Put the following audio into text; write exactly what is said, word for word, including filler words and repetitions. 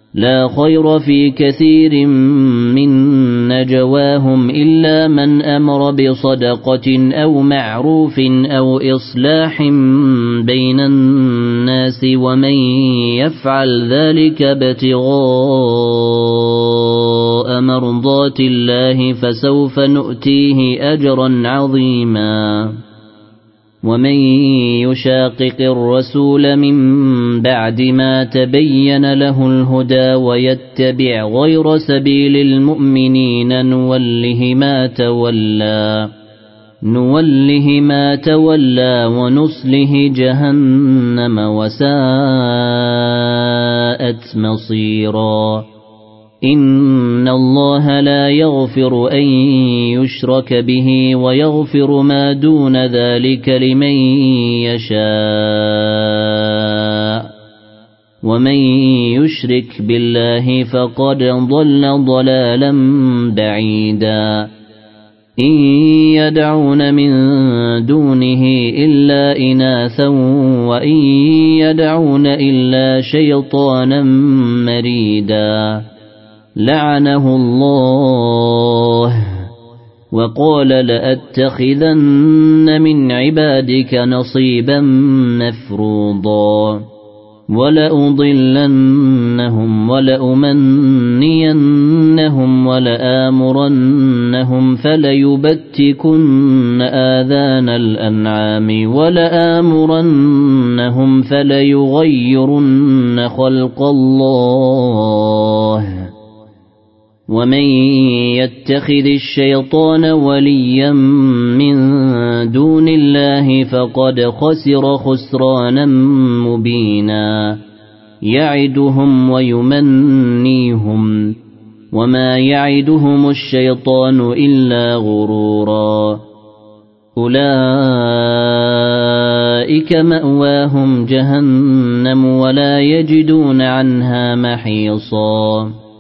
لا خير في كثير من نجواهم إلا من أمر بصدقة أو معروف أو إصلاح بين الناس ومن يفعل ذلك ابتغاء مرضات الله فسوف نؤتيه أجرا عظيما ومن يشاقق الرسول من بعد ما تبين له الهدى ويتبع غير سبيل المؤمنين نوله ما تولى نوله ما تولى ونصله جهنم وساءت مصيرا إن الله لا يغفر أن يشرك به ويغفر ما دون ذلك لمن يشاء ومن يشرك بالله فقد ضل ضلالا بعيدا إن يدعون من دونه إلا إناثا وإن يدعون إلا شيطانا مريدا لعنه الله وقال لأتخذن من عبادك نصيبا مفروضا ولأضلنهم ولأمنينهم ولآمرنهم فليبتكن آذان الأنعام ولآمرنهم فليغيرن خلق الله ومن يتخذ الشيطان وليا من دون الله فقد خسر خسرانا مبينا يعدهم ويمنيهم وما يعدهم الشيطان إلا غرورا أولئك مأواهم جهنم ولا يجدون عنها محيصا